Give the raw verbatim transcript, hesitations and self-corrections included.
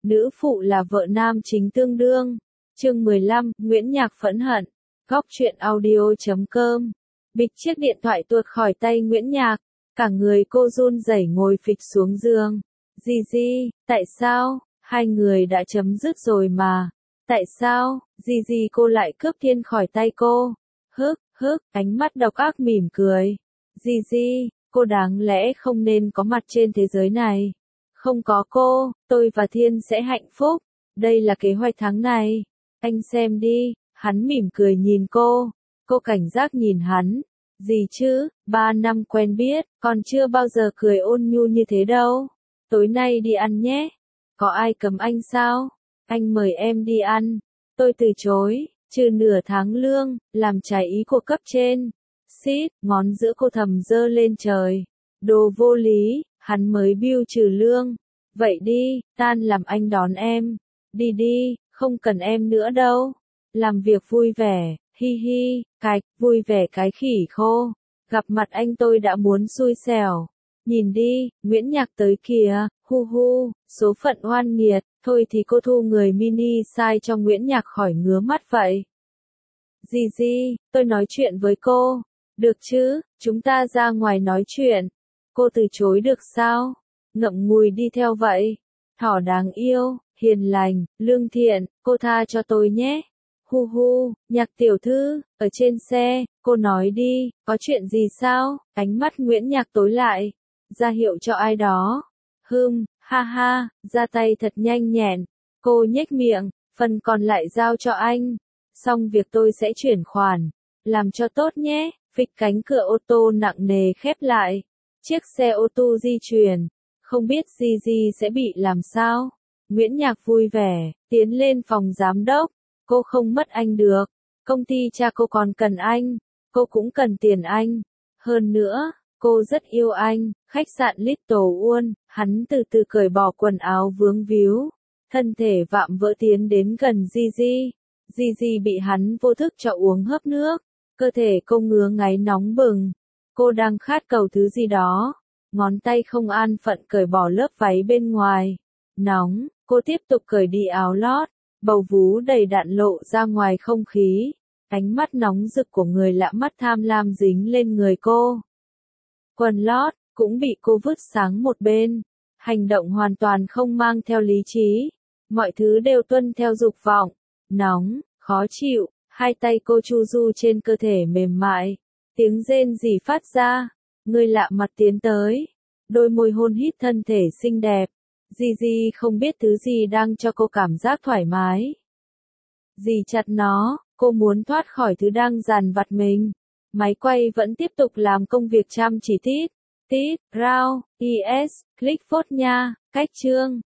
nữ phụ là vợ nam chính tương đương. Chương mười lăm, Nguyễn Nhạc phẫn hận. Góc truyện audio chấm com. Bịch chiếc điện thoại tuột khỏi tay Nguyễn Nhạc, cả người cô run rẩy ngồi phịch xuống giường. Di Di, tại sao? Hai người đã chấm dứt rồi mà. Tại sao? Di Di cô lại cướp Thiên khỏi tay cô. Hức, hức, ánh mắt độc ác mỉm cười. Di Di, cô đáng lẽ không nên có mặt trên thế giới này. Không có cô, tôi và Thiên sẽ hạnh phúc. Đây là kế hoạch tháng này. Anh xem đi, hắn mỉm cười nhìn cô. Cô cảnh giác nhìn hắn. Gì chứ, ba năm quen biết, còn chưa bao giờ cười ôn nhu như thế đâu. Tối nay đi ăn nhé. Có ai cấm anh sao? Anh mời em đi ăn. Tôi từ chối, trừ nửa tháng lương, làm trái ý của cấp trên. Xít, ngón giữa cô thầm giơ lên trời. Đồ vô lý, hắn mới bill trừ lương. Vậy đi, tan làm anh đón em. Đi đi, không cần em nữa đâu. Làm việc vui vẻ, hi hi, cạch, vui vẻ cái khỉ khô. Gặp mặt anh tôi đã muốn xui xẻo. Nhìn đi, Nguyễn Nhạc tới kìa, hu hu, số phận oan nghiệt, thôi thì cô thu người mini size cho Nguyễn Nhạc khỏi ngứa mắt vậy. Gì gì, tôi nói chuyện với cô. Được chứ, chúng ta ra ngoài nói chuyện. Cô từ chối được sao? Ngậm ngùi đi theo vậy. Thỏ đáng yêu, hiền lành, lương thiện, cô tha cho tôi nhé. Hu hu, Nhạc tiểu thư, ở trên xe, cô nói đi, có chuyện gì sao? Ánh mắt Nguyễn Nhạc tối lại, ra hiệu cho ai đó. Hừm, ha ha, ra tay thật nhanh nhẹn. Cô nhếch miệng, phần còn lại giao cho anh. Xong việc tôi sẽ chuyển khoản. Làm cho tốt nhé. Phịch cánh cửa ô tô nặng nề khép lại. Chiếc xe ô tô di chuyển. Không biết gì gì sẽ bị làm sao. Nguyễn Nhạc vui vẻ, tiến lên phòng giám đốc. Cô không mất anh được. Công ty cha cô còn cần anh. Cô cũng cần tiền anh. Hơn nữa, cô rất yêu anh. Khách sạn Little Uôn, hắn từ từ cởi bỏ quần áo vướng víu. Thân thể vạm vỡ tiến đến gần Gigi. Gigi bị hắn vô thức cho uống hớp nước. Cơ thể cô ngứa ngáy nóng bừng. Cô đang khát cầu thứ gì đó. Ngón tay không an phận cởi bỏ lớp váy bên ngoài. Nóng, cô tiếp tục cởi đi áo lót. Bầu vú đầy đặn lộ ra ngoài không khí. Ánh mắt nóng rực của người lạ mắt tham lam dính lên người cô. Quần lót, cũng bị cô vứt sang một bên. Hành động hoàn toàn không mang theo lý trí. Mọi thứ đều tuân theo dục vọng. Nóng, khó chịu, hai tay cô chu du trên cơ thể mềm mại. Tiếng rên rỉ phát ra. Người lạ mặt tiến tới. Đôi môi hôn hít thân thể xinh đẹp. Gigi không biết thứ gì đang cho cô cảm giác thoải mái. Dì chặt nó, cô muốn thoát khỏi thứ đang dằn vặt mình. Máy quay vẫn tiếp tục làm công việc chăm chỉ tít, tít, rao, is, click phốt nha, cách chương.